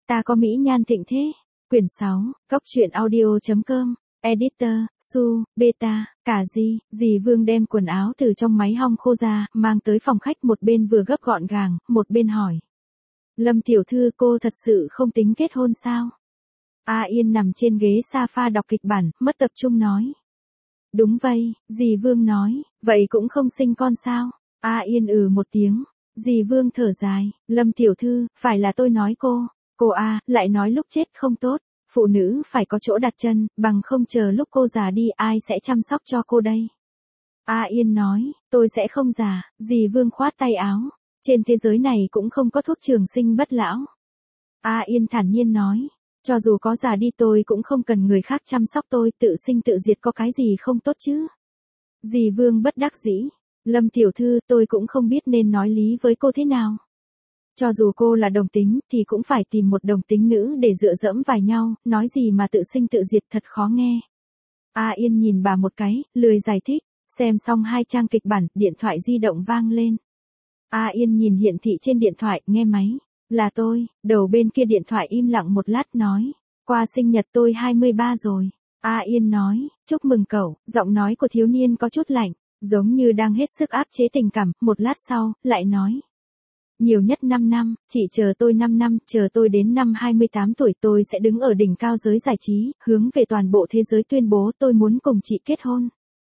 Ta có mỹ nhan thịnh thế. Quyển 6, Góc truyện audio.com. Editor, Su, Beta, cả dì Vương đem quần áo từ trong máy hong khô ra, mang tới phòng khách, một bên vừa gấp gọn gàng, một bên hỏi. Lâm tiểu thư, cô thật sự không tính kết hôn sao? A Yên nằm trên ghế sofa đọc kịch bản, mất tập trung nói. Đúng vậy, dì Vương nói, vậy cũng không sinh con sao? A Yên một tiếng. Dì Vương thở dài, Lâm tiểu thư, phải là tôi nói cô lại nói lúc chết không tốt, phụ nữ phải có chỗ đặt chân, bằng không chờ lúc cô già đi ai sẽ chăm sóc cho cô đây. A Yên nói, tôi sẽ không già. Dì Vương khoát tay áo, trên thế giới này cũng không có thuốc trường sinh bất lão. A Yên thản nhiên nói, cho dù có già đi tôi cũng không cần người khác chăm sóc tôi, tự sinh tự diệt có cái gì không tốt chứ. Dì Vương bất đắc dĩ, Lâm tiểu thư, tôi cũng không biết nên nói lý với cô thế nào. Cho dù cô là đồng tính thì cũng phải tìm một đồng tính nữ để dựa dẫm vào nhau, nói gì mà tự sinh tự diệt thật khó nghe. A Yên nhìn bà một cái, lười giải thích, xem xong 2 trang kịch bản, điện thoại di động vang lên. A Yên nhìn hiển thị trên điện thoại, nghe máy. Là tôi. Đầu bên kia điện thoại im lặng một lát nói, qua sinh nhật tôi 23 rồi. A Yên nói, chúc mừng cậu. Giọng nói của thiếu niên có chút lạnh, giống như đang hết sức áp chế tình cảm. Một lát sau, lại nói, nhiều nhất 5 năm, chị chờ tôi 5 năm, chờ tôi đến năm 28 tuổi tôi sẽ đứng ở đỉnh cao giới giải trí, hướng về toàn bộ thế giới tuyên bố tôi muốn cùng chị kết hôn.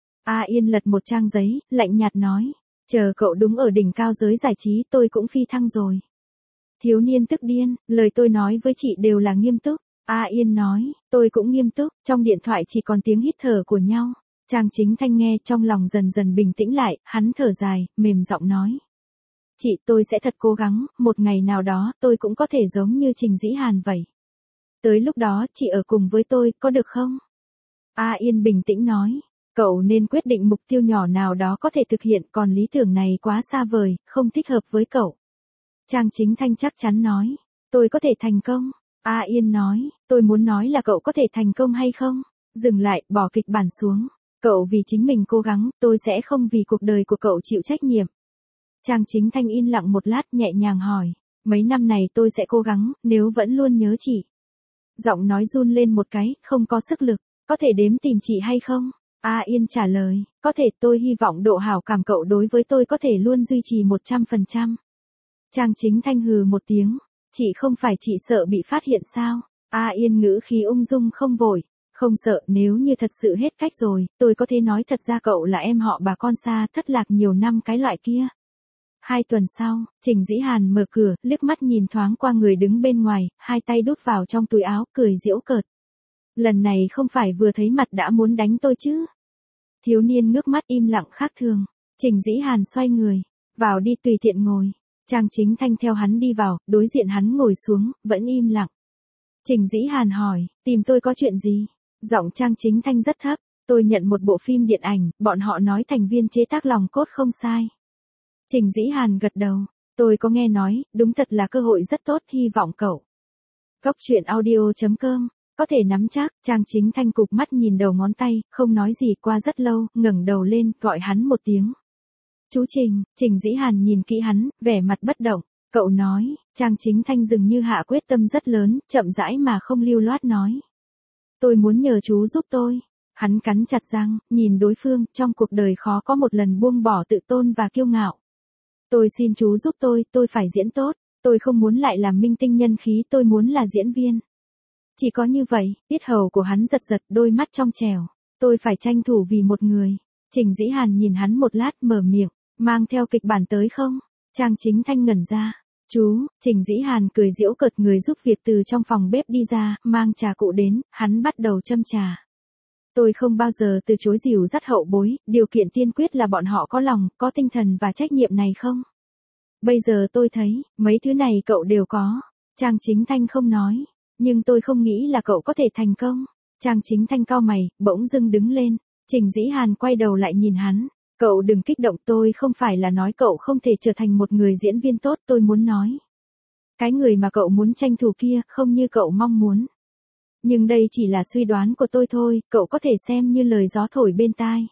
A Yên lật một trang giấy, lạnh nhạt nói, chờ cậu đúng ở đỉnh cao giới giải trí tôi cũng phi thăng rồi. Thiếu niên tức điên, lời tôi nói với chị đều là nghiêm túc. A Yên nói, tôi cũng nghiêm túc. Trong điện thoại chỉ còn tiếng hít thở của nhau. Trang Chính Thanh nghe trong lòng dần dần bình tĩnh lại, hắn thở dài, mềm giọng nói. Chị, tôi sẽ thật cố gắng, một ngày nào đó tôi cũng có thể giống như Trình Dĩ Hàn vậy. Tới lúc đó chị ở cùng với tôi, có được không? A Yên bình tĩnh nói, cậu nên quyết định mục tiêu nhỏ nào đó có thể thực hiện, còn lý tưởng này quá xa vời, không thích hợp với cậu. Trang Chính Thanh chắc chắn nói, tôi có thể thành công. A Yên nói, tôi muốn nói là cậu có thể thành công hay không? Dừng lại, bỏ kịch bản xuống. Cậu vì chính mình cố gắng, tôi sẽ không vì cuộc đời của cậu chịu trách nhiệm. Trang Chính Thanh yên lặng một lát, nhẹ nhàng hỏi, mấy năm này tôi sẽ cố gắng, nếu vẫn luôn nhớ chị. Giọng nói run lên một cái, không có sức lực, có thể đếm tìm chị hay không? A Yên trả lời, có thể, tôi hy vọng độ hảo cảm cậu đối với tôi có thể luôn duy trì 100%. Trang Chính Thanh hừ một tiếng, chị không phải chị sợ bị phát hiện sao? A Yên ngữ khí ung dung không vội, không sợ, nếu như thật sự hết cách rồi, tôi có thể nói thật ra cậu là em họ bà con xa thất lạc nhiều năm cái loại kia. 2 tuần sau, Trình Dĩ Hàn mở cửa, liếc mắt nhìn thoáng qua người đứng bên ngoài, 2 tay đút vào trong túi áo, cười giễu cợt. Lần này không phải vừa thấy mặt đã muốn đánh tôi chứ? Thiếu niên ngước mắt im lặng khác thường. Trình Dĩ Hàn xoay người, vào đi, tùy tiện ngồi. Trang Chính Thanh theo hắn đi vào, đối diện hắn ngồi xuống, vẫn im lặng. Trình Dĩ Hàn hỏi, tìm tôi có chuyện gì? Giọng Trang Chính Thanh rất thấp, tôi nhận một bộ phim điện ảnh, bọn họ nói thành viên chế tác lòng cốt không sai. Trình Dĩ Hàn gật đầu, tôi có nghe nói, đúng thật là cơ hội rất tốt, hy vọng cậu. Góc truyện audio.com, có thể nắm chắc. Trang Chính Thanh cụp mắt nhìn đầu ngón tay, không nói gì. Qua rất lâu, ngẩng đầu lên, gọi hắn một tiếng. Chú Trình. Trình Dĩ Hàn nhìn kỹ hắn, vẻ mặt bất động. Cậu nói. Trang Chính Thanh dường như hạ quyết tâm rất lớn, chậm rãi mà không lưu loát nói. Tôi muốn nhờ chú giúp tôi. Hắn cắn chặt răng, nhìn đối phương, trong cuộc đời khó có một lần buông bỏ tự tôn và kiêu ngạo. Tôi xin chú giúp tôi phải diễn tốt, tôi không muốn lại làm minh tinh nhân khí, tôi muốn là diễn viên. Chỉ có như vậy, yết hầu của hắn giật giật, đôi mắt trong trẻo. Tôi phải tranh thủ vì một người. Trình Dĩ Hàn nhìn hắn một lát, mở miệng, mang theo kịch bản tới không? Trang Chính Thanh ngẩn ra. Chú. Trình Dĩ Hàn cười giễu cợt, người giúp việc từ trong phòng bếp đi ra, mang trà cụ đến, hắn bắt đầu châm trà. Tôi không bao giờ từ chối dìu dắt hậu bối, điều kiện tiên quyết là bọn họ có lòng, có tinh thần và trách nhiệm này không? Bây giờ tôi thấy, mấy thứ này cậu đều có. Trang Chính Thanh không nói, nhưng tôi không nghĩ là cậu có thể thành công. Trang Chính Thanh cau mày, bỗng dưng đứng lên. Trình Dĩ Hàn quay đầu lại nhìn hắn. Cậu đừng kích động, tôi không phải là nói cậu không thể trở thành một người diễn viên tốt, tôi muốn nói. Cái người mà cậu muốn tranh thủ kia, không như cậu mong muốn. Nhưng đây chỉ là suy đoán của tôi thôi, cậu có thể xem như lời gió thổi bên tai.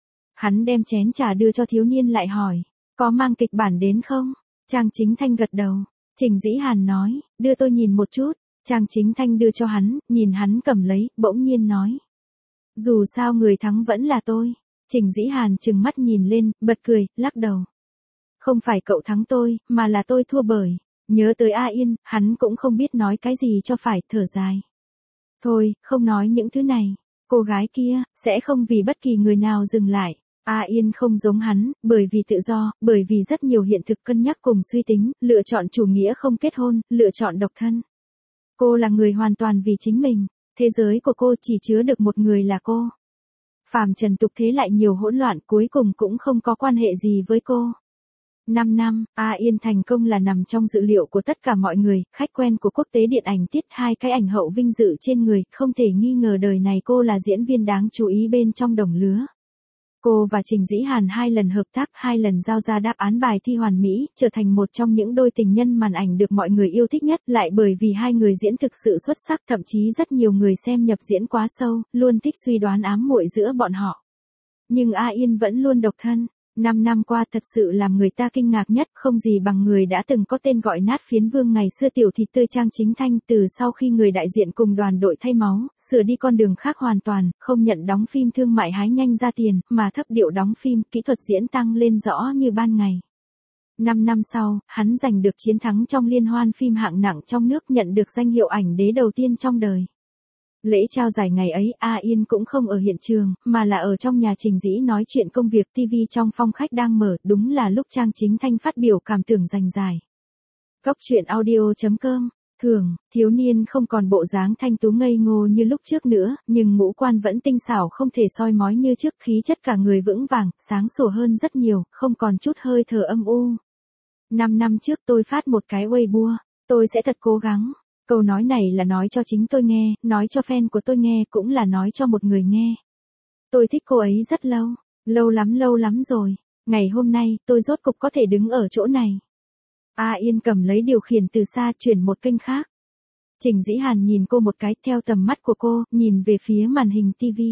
Hắn đem chén trà đưa cho thiếu niên lại hỏi, có mang kịch bản đến không? Trang Chính Thanh gật đầu. Trình Dĩ Hàn nói, đưa tôi nhìn một chút. Trang Chính Thanh đưa cho hắn, nhìn hắn cầm lấy, bỗng nhiên nói. Dù sao người thắng vẫn là tôi. Trình Dĩ Hàn trừng mắt nhìn lên, bật cười, lắc đầu. Không phải cậu thắng tôi, mà là tôi thua bởi. Nhớ tới A Yên, hắn cũng không biết nói cái gì cho phải, thở dài. Thôi, không nói những thứ này. Cô gái kia, sẽ không vì bất kỳ người nào dừng lại. A Yên không giống hắn, bởi vì tự do, bởi vì rất nhiều hiện thực cân nhắc cùng suy tính, lựa chọn chủ nghĩa không kết hôn, lựa chọn độc thân. Cô là người hoàn toàn vì chính mình. Thế giới của cô chỉ chứa được một người là cô. Phàm trần tục thế lại nhiều hỗn loạn, cuối cùng cũng không có quan hệ gì với cô. 5 năm, A Yên thành công là nằm trong dự liệu của tất cả mọi người, khách quen của quốc tế điện ảnh tiết 2 cái ảnh hậu vinh dự trên người, không thể nghi ngờ đời này cô là diễn viên đáng chú ý bên trong đồng lứa. Cô và Trình Dĩ Hàn 2 lần hợp tác, 2 lần giao ra đáp án bài thi hoàn mỹ, trở thành một trong những đôi tình nhân màn ảnh được mọi người yêu thích nhất, lại bởi vì hai người diễn thực sự xuất sắc, thậm chí rất nhiều người xem nhập diễn quá sâu, luôn thích suy đoán ám muội giữa bọn họ. Nhưng A Yên vẫn luôn độc thân. 5 năm qua thật sự làm người ta kinh ngạc nhất, không gì bằng người đã từng có tên gọi nát phiến vương ngày xưa tiểu thịt tươi Trang Chính Thanh, từ sau khi người đại diện cùng đoàn đội thay máu, sửa đi con đường khác hoàn toàn, không nhận đóng phim thương mại hái nhanh ra tiền, mà thấp điệu đóng phim, kỹ thuật diễn tăng lên rõ như ban ngày. 5 năm sau, hắn giành được chiến thắng trong liên hoan phim hạng nặng trong nước, nhận được danh hiệu ảnh đế đầu tiên trong đời. Lễ trao giải ngày ấy A Yên cũng không ở hiện trường, mà là ở trong nhà Trình Dĩ nói chuyện công việc TV trong phòng khách đang mở, đúng là lúc Trang Chính Thanh phát biểu cảm tưởng giành giải. Góc truyện audio.com. Thường, thiếu niên không còn bộ dáng thanh tú ngây ngô như lúc trước nữa, nhưng ngũ quan vẫn tinh xảo không thể soi mói như trước, khí chất cả người vững vàng, sáng sủa hơn rất nhiều, không còn chút hơi thở âm u. 5 năm trước tôi phát một cái Weibo, tôi sẽ thật cố gắng. Câu nói này là nói cho chính tôi nghe, nói cho fan của tôi nghe, cũng là nói cho một người nghe. Tôi thích cô ấy rất lâu, lâu lắm rồi. Ngày hôm nay, tôi rốt cục có thể đứng ở chỗ này. A Yên cầm lấy điều khiển từ xa, chuyển một kênh khác. Trình Dĩ Hàn nhìn cô một cái, theo tầm mắt của cô, nhìn về phía màn hình TV.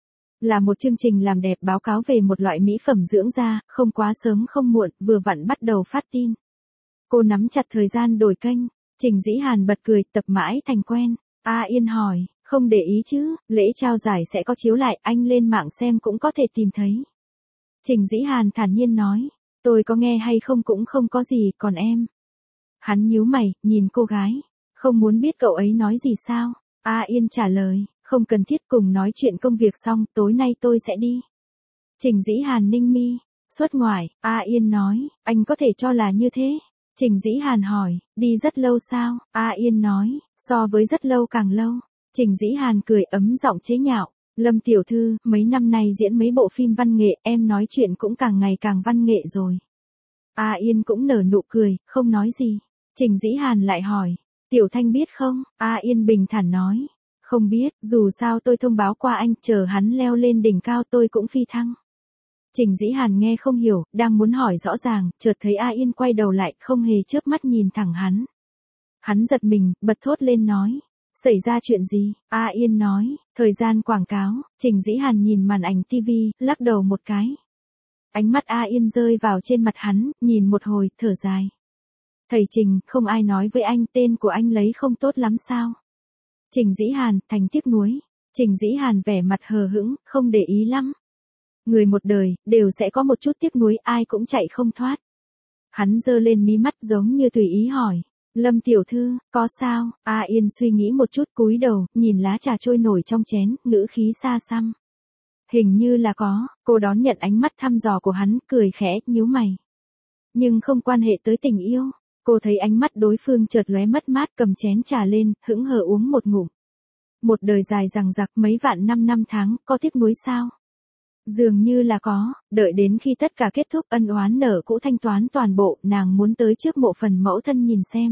Là một chương trình làm đẹp báo cáo về một loại mỹ phẩm dưỡng da, không quá sớm không muộn, vừa vặn bắt đầu phát tin. Cô nắm chặt thời gian đổi kênh. Trình Dĩ Hàn bật cười, tập mãi thành quen. A Yên hỏi, không để ý chứ, lễ trao giải sẽ có chiếu lại, anh lên mạng xem cũng có thể tìm thấy. Trình Dĩ Hàn thản nhiên nói, tôi có nghe hay không cũng không có gì, còn em. Hắn nhíu mày, nhìn cô gái, không muốn biết cậu ấy nói gì sao. A Yên trả lời, không cần thiết, cùng nói chuyện công việc xong, tối nay tôi sẽ đi. Trình Dĩ Hàn ninh mi, xuất ngoại, A Yên nói, anh có thể cho là như thế. Trình Dĩ Hàn hỏi, đi rất lâu sao? A Yên nói, so với rất lâu càng lâu. Trình Dĩ Hàn cười ấm giọng chế nhạo, Lâm tiểu thư, mấy năm nay diễn mấy bộ phim văn nghệ, em nói chuyện cũng càng ngày càng văn nghệ rồi. A Yên cũng nở nụ cười, không nói gì. Trình Dĩ Hàn lại hỏi, Tiểu Thanh biết không? A Yên bình thản nói, không biết, dù sao tôi thông báo qua anh, chờ hắn leo lên đỉnh cao tôi cũng phi thăng. Trình Dĩ Hàn nghe không hiểu, đang muốn hỏi rõ ràng, chợt thấy A Yên quay đầu lại, không hề chớp mắt nhìn thẳng hắn. Hắn giật mình, bật thốt lên nói, xảy ra chuyện gì? A Yên nói, thời gian quảng cáo. Trình Dĩ Hàn nhìn màn ảnh TV, lắc đầu một cái. Ánh mắt A Yên rơi vào trên mặt hắn, nhìn một hồi, thở dài. Thầy Trình, không ai nói với anh tên của anh lấy không tốt lắm sao? Trình Dĩ Hàn, thành tiếc nuối. Trình Dĩ Hàn vẻ mặt hờ hững, không để ý lắm. Người một đời, đều sẽ có một chút tiếc nuối, ai cũng chạy không thoát. Hắn giơ lên mí mắt giống như tùy ý hỏi. Lâm tiểu thư, có sao? A Yên suy nghĩ một chút, cúi đầu, nhìn lá trà trôi nổi trong chén, ngữ khí xa xăm. Hình như là có, cô đón nhận ánh mắt thăm dò của hắn, cười khẽ, nhíu mày. Nhưng không quan hệ tới tình yêu. Cô thấy ánh mắt đối phương chợt lóe mất mát, cầm chén trà lên, hững hờ uống một ngụm. Một đời dài dằng dặc mấy vạn năm tháng, có tiếc nuối sao? Dường như là có, đợi đến khi tất cả kết thúc, ân oán nợ cũ thanh toán toàn bộ, nàng muốn tới trước mộ phần mẫu thân nhìn xem.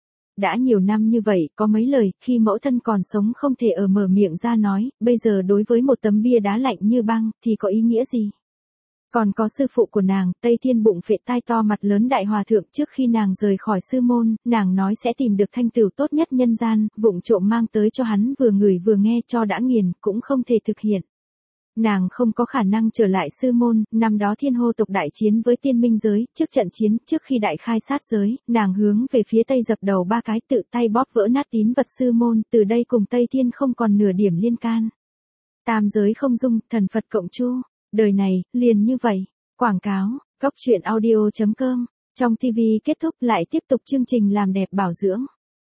Đã nhiều năm như vậy, có mấy lời, khi mẫu thân còn sống không thể mở miệng ra nói, bây giờ đối với một tấm bia đá lạnh như băng, thì có ý nghĩa gì? Còn có sư phụ của nàng, Tây Thiên bụng phệ tai to mặt lớn đại hòa thượng, trước khi nàng rời khỏi sư môn, nàng nói sẽ tìm được thanh tửu tốt nhất nhân gian, vụng trộm mang tới cho hắn vừa ngửi vừa nghe cho đã nghiền, cũng không thể thực hiện. Nàng không có khả năng trở lại sư môn, năm đó thiên hô tộc đại chiến với tiên minh giới, trước trận chiến, trước khi đại khai sát giới, nàng hướng về phía tây dập đầu 3 cái tự tay bóp vỡ nát tín vật sư môn, từ đây cùng Tây Thiên không còn nửa điểm liên can. Tam giới không dung, thần Phật cộng chu, đời này, liền như vậy. Quảng cáo, Cóc Truyện Audio.com, trong TV kết thúc lại tiếp tục chương trình làm đẹp bảo dưỡng.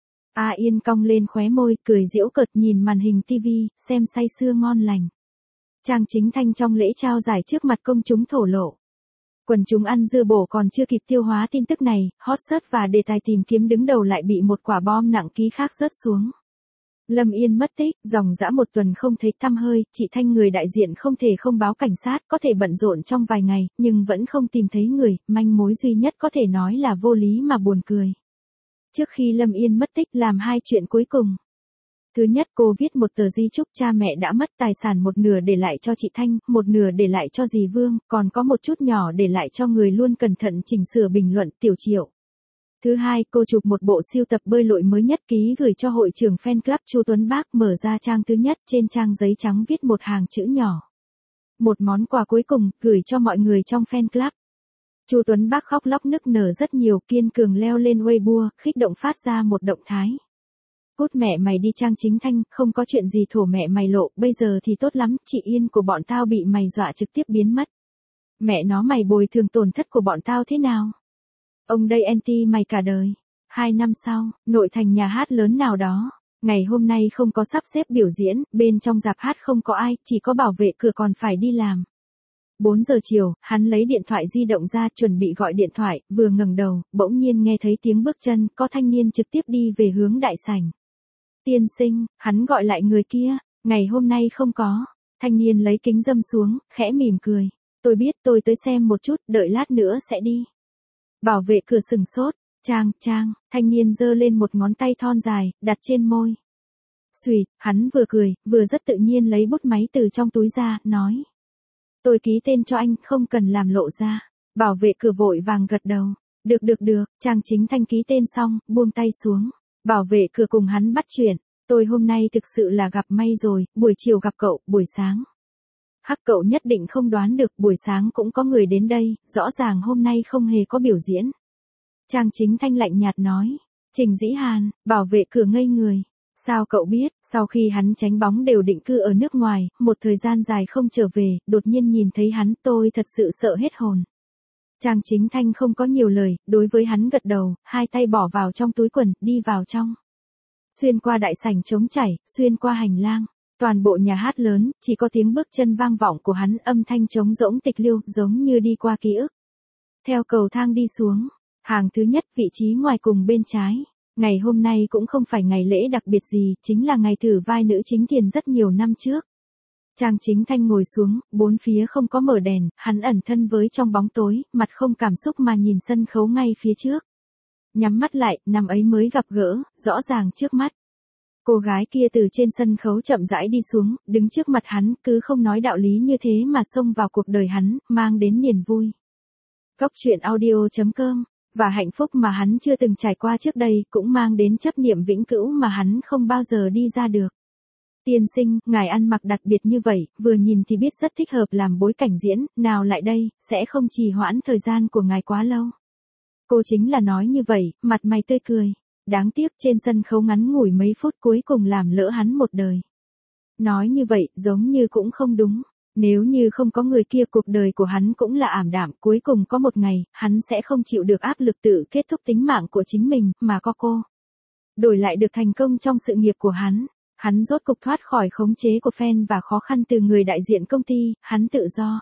A Yên cong lên khóe môi, cười giễu cợt nhìn màn hình TV, xem say sưa ngon lành. Trang Chính Thanh trong lễ trao giải trước mặt công chúng thổ lộ. Quần chúng ăn dưa bổ còn chưa kịp tiêu hóa tin tức này, hot search và đề tài tìm kiếm đứng đầu lại bị một quả bom nặng ký khác rớt xuống. Lâm Yên mất tích, dòng dã một tuần không thấy tăm hơi, chị Thanh người đại diện không thể không báo cảnh sát, có thể bận rộn trong vài ngày, nhưng vẫn không tìm thấy người, manh mối duy nhất có thể nói là vô lý mà buồn cười. Trước khi Lâm Yên mất tích làm 2 chuyện cuối cùng. Thứ nhất, cô viết một tờ di chúc cha mẹ đã mất, tài sản một nửa để lại cho chị Thanh, một nửa để lại cho dì Vương, còn có một chút nhỏ để lại cho người luôn cẩn thận chỉnh sửa bình luận, Tiểu Triệu. Thứ hai, cô chụp một bộ siêu tập bơi lội mới nhất ký gửi cho hội trưởng fan club Chu Tuấn Bác, mở ra trang thứ nhất, trên trang giấy trắng viết một hàng chữ nhỏ. Một món quà cuối cùng, gửi cho mọi người trong fan club. Chu Tuấn Bác khóc lóc nức nở rất nhiều, kiên cường leo lên Weibo, khích động phát ra một động thái. Cút mẹ mày đi Trang Chính Thanh, không có chuyện gì thổ mẹ mày lộ, bây giờ thì tốt lắm, chị Yên của bọn tao bị mày dọa trực tiếp biến mất. Mẹ nó mày bồi thường tổn thất của bọn tao thế nào? Ông đây anti mày cả đời. 2 năm sau, nội thành nhà hát lớn nào đó, ngày hôm nay không có sắp xếp biểu diễn, bên trong rạp hát không có ai, chỉ có bảo vệ cửa còn phải đi làm. 4 giờ chiều, hắn lấy điện thoại di động ra chuẩn bị gọi điện thoại, vừa ngẩng đầu, bỗng nhiên nghe thấy tiếng bước chân, có thanh niên trực tiếp đi về hướng đại sảnh. Tiên sinh, hắn gọi lại người kia, ngày hôm nay không có. Thanh niên lấy kính râm xuống, khẽ mỉm cười. Tôi biết, tôi tới xem một chút, đợi lát nữa sẽ đi. Bảo vệ cửa sừng sốt, Trang, thanh niên giơ lên một ngón tay thon dài, đặt trên môi. Xùyt, hắn vừa cười, vừa rất tự nhiên lấy bút máy từ trong túi ra, nói. Tôi ký tên cho anh, không cần làm lộ ra. Bảo vệ cửa vội vàng gật đầu. Được, Trang Chính Thanh ký tên xong, buông tay xuống. Bảo vệ cửa cùng hắn bắt chuyện. Tôi hôm nay thực sự là gặp may rồi, buổi chiều gặp cậu, buổi sáng. Hắc cậu nhất định không đoán được, buổi sáng cũng có người đến đây, rõ ràng hôm nay không hề có biểu diễn. Trang Chính Thanh lạnh nhạt nói. Trình Dĩ Hàn, bảo vệ cửa ngây người. Sao cậu biết, sau khi hắn tránh bóng đều định cư ở nước ngoài, một thời gian dài không trở về, đột nhiên nhìn thấy hắn, tôi thật sự sợ hết hồn. Trang Chính Thanh không có nhiều lời, đối với hắn gật đầu, 2 tay bỏ vào trong túi quần, đi vào trong. Xuyên qua đại sảnh trống chảy, xuyên qua hành lang, toàn bộ nhà hát lớn, chỉ có tiếng bước chân vang vọng của hắn, âm thanh trống rỗng tịch liêu, giống như đi qua ký ức. Theo cầu thang đi xuống, hàng thứ nhất, vị trí ngoài cùng bên trái. Ngày hôm nay cũng không phải ngày lễ đặc biệt gì, chính là ngày thử vai nữ chính tiền rất nhiều năm trước. Trang Chính Thanh ngồi xuống, bốn phía không có mở đèn, hắn ẩn thân với trong bóng tối, mặt không cảm xúc mà nhìn sân khấu ngay phía trước. Nhắm mắt lại, năm ấy mới gặp gỡ, rõ ràng trước mắt. Cô gái kia từ trên sân khấu chậm rãi đi xuống, đứng trước mặt hắn, cứ không nói đạo lý như thế mà xông vào cuộc đời hắn, mang đến niềm vui. Cóc Truyện Audio.com, và hạnh phúc mà hắn chưa từng trải qua trước đây, cũng mang đến chấp niệm vĩnh cửu mà hắn không bao giờ đi ra được. Tiên sinh, ngài ăn mặc đặc biệt như vậy, vừa nhìn thì biết rất thích hợp làm bối cảnh diễn, nào lại đây, sẽ không trì hoãn thời gian của ngài quá lâu. Cô chính là nói như vậy, mặt mày tươi cười. Đáng tiếc trên sân khấu ngắn ngủi mấy phút cuối cùng làm lỡ hắn một đời. Nói như vậy, giống như cũng không đúng. Nếu như không có người kia cuộc đời của hắn cũng là ảm đạm, cuối cùng có một ngày, hắn sẽ không chịu được áp lực tự kết thúc tính mạng của chính mình, mà có cô. Đổi lại được thành công trong sự nghiệp của hắn. Hắn rốt cục thoát khỏi khống chế của fan và khó khăn từ người đại diện công ty, hắn tự do.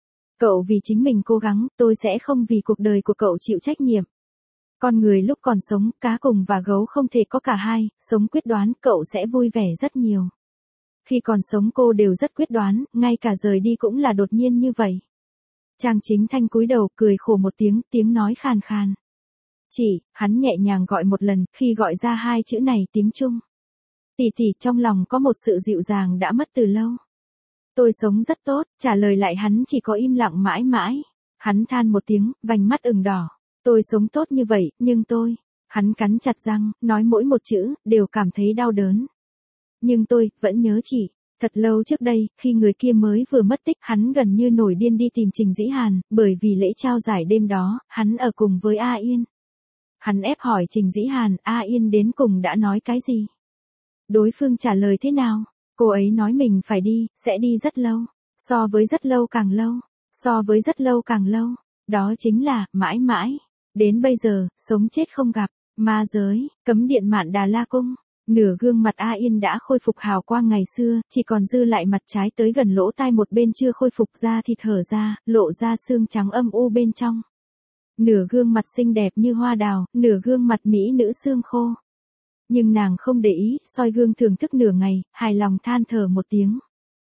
Cậu vì chính mình cố gắng, tôi sẽ không vì cuộc đời của cậu chịu trách nhiệm. Con người lúc còn sống, cá cùng và gấu không thể có cả hai, sống quyết đoán, cậu sẽ vui vẻ rất nhiều. Khi còn sống cô đều rất quyết đoán, ngay cả rời đi cũng là đột nhiên như vậy. Trang Chính Thanh cúi đầu, cười khổ một tiếng, tiếng nói khàn khàn. Chị, hắn nhẹ nhàng gọi một lần, khi gọi ra 2 chữ này tiếng Trung. Tỷ tỷ, trong lòng có một sự dịu dàng đã mất từ lâu. Tôi sống rất tốt, trả lời lại hắn chỉ có im lặng mãi mãi. Hắn than một tiếng, vành mắt ửng đỏ. Tôi sống tốt như vậy, nhưng tôi. Hắn cắn chặt răng, nói mỗi một chữ, đều cảm thấy đau đớn. Nhưng tôi, vẫn nhớ chị. Thật lâu trước đây, khi người kia mới vừa mất tích, hắn gần như nổi điên đi tìm Trình Dĩ Hàn, bởi vì lễ trao giải đêm đó, hắn ở cùng với A Yên. Hắn ép hỏi Trình Dĩ Hàn, A Yên đến cùng đã nói cái gì? Đối phương trả lời thế nào? Cô ấy nói mình phải đi, sẽ đi rất lâu. So với rất lâu càng lâu. So với rất lâu càng lâu. Đó chính là, mãi mãi. Đến bây giờ, sống chết không gặp. Ma giới, cấm điện Mạn Đà La Cung. Nửa gương mặt A Yên đã khôi phục hào quang ngày xưa, chỉ còn dư lại mặt trái tới gần lỗ tai một bên chưa khôi phục da thịt hở ra, lộ ra xương trắng âm u bên trong. Nửa gương mặt xinh đẹp như hoa đào, nửa gương mặt mỹ nữ xương khô. Nhưng nàng không để ý, soi gương thưởng thức nửa ngày, hài lòng than thở một tiếng.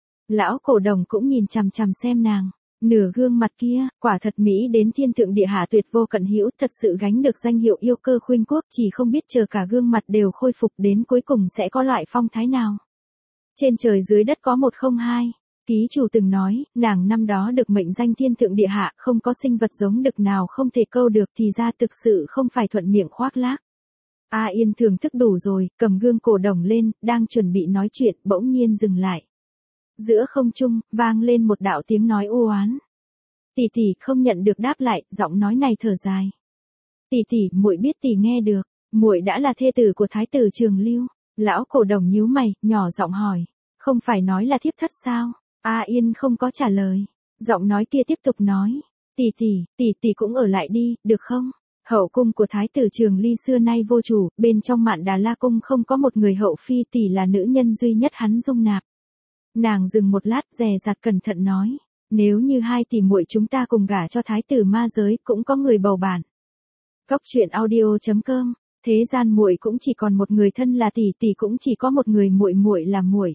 Lão cổ đồng cũng nhìn chằm chằm xem nàng. Nửa gương mặt kia, quả thật mỹ đến thiên thượng địa hạ tuyệt vô cận hữu, thật sự gánh được danh hiệu yêu cơ khuynh quốc, chỉ không biết chờ cả gương mặt đều khôi phục đến cuối cùng sẽ có loại phong thái nào. Trên trời dưới đất có 102. Ký chủ từng nói, nàng năm đó được mệnh danh thiên thượng địa hạ, không có sinh vật giống đực nào không thể câu được thì ra thực sự không phải thuận miệng khoác lác. A Yên thưởng thức đủ rồi, cầm gương cổ đồng lên, đang chuẩn bị nói chuyện, bỗng nhiên dừng lại. Giữa không trung, vang lên một đạo tiếng nói u oán. Tỷ tỷ không nhận được đáp lại, giọng nói này thở dài. Tỷ tỷ, muội biết tỷ nghe được, muội đã là thê tử của thái tử Trường Lưu. Lão cổ đồng nhíu mày, nhỏ giọng hỏi, không phải nói là thiếp thất sao? A Yên không có trả lời. Giọng nói kia tiếp tục nói, tỷ tỷ cũng ở lại đi, được không? Hậu cung của thái tử Trường Ly xưa nay vô chủ, bên trong Mạn Đà La Cung không có một người hậu phi, tỷ là nữ nhân duy nhất hắn dung nạp. Nàng dừng một lát, dè dặt cẩn thận nói, nếu như hai tỷ muội chúng ta cùng gả cho thái tử ma giới, cũng có người bầu bạn. Cốc truyện audio.com, thế gian muội cũng chỉ còn một người thân là tỷ, tỷ cũng chỉ có một người muội, muội là muội.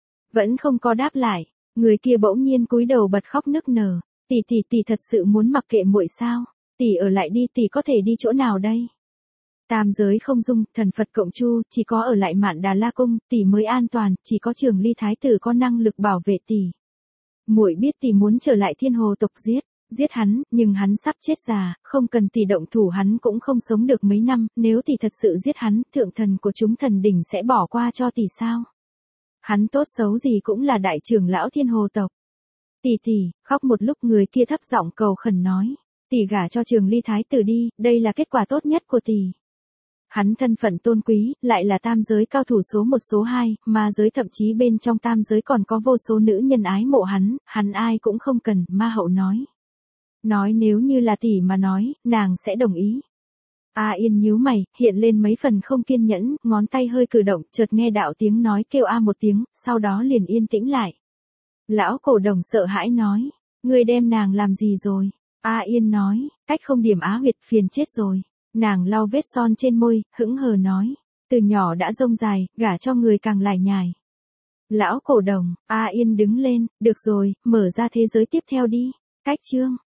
Vẫn không có đáp lại, người kia bỗng nhiên cúi đầu bật khóc nức nở, tỷ thật sự muốn mặc kệ muội sao? Tỷ ở lại đi, tỷ có thể đi chỗ nào đây? Tam giới không dung, thần Phật cộng chu, chỉ có ở lại Mạn Đà La Cung, tỷ mới an toàn, chỉ có Trường Ly thái tử có năng lực bảo vệ tỷ. Muội biết tỷ muốn trở lại Thiên Hồ tộc giết hắn, nhưng hắn sắp chết già, không cần tỷ động thủ hắn cũng không sống được mấy năm, nếu tỷ thật sự giết hắn, thượng thần của chúng thần đỉnh sẽ bỏ qua cho tỷ sao? Hắn tốt xấu gì cũng là đại trưởng lão Thiên Hồ tộc. Tỷ, khóc một lúc người kia thấp giọng cầu khẩn nói, tỷ gả cho Trường Ly thái tử đi, đây là kết quả tốt nhất của tỷ. Hắn thân phận tôn quý, lại là tam giới cao thủ số 1 số 2, ma giới thậm chí bên trong tam giới còn có vô số nữ nhân ái mộ hắn ai cũng không cần, ma hậu nói. Nói nếu như là tỷ mà nói, nàng sẽ đồng ý. A Yên nhíu mày, hiện lên mấy phần không kiên nhẫn, ngón tay hơi cử động, chợt nghe đạo tiếng nói kêu a một tiếng, sau đó liền yên tĩnh lại. Lão cổ đồng sợ hãi nói, ngươi đem nàng làm gì rồi? A Yên nói, cách không điểm á huyệt, phiền chết rồi. Nàng lau vết son trên môi, hững hờ nói, từ nhỏ đã rông dài, gả cho người càng lải nhải. Lão cổ đồng, A Yên đứng lên, được rồi, mở ra thế giới tiếp theo đi. Cách chương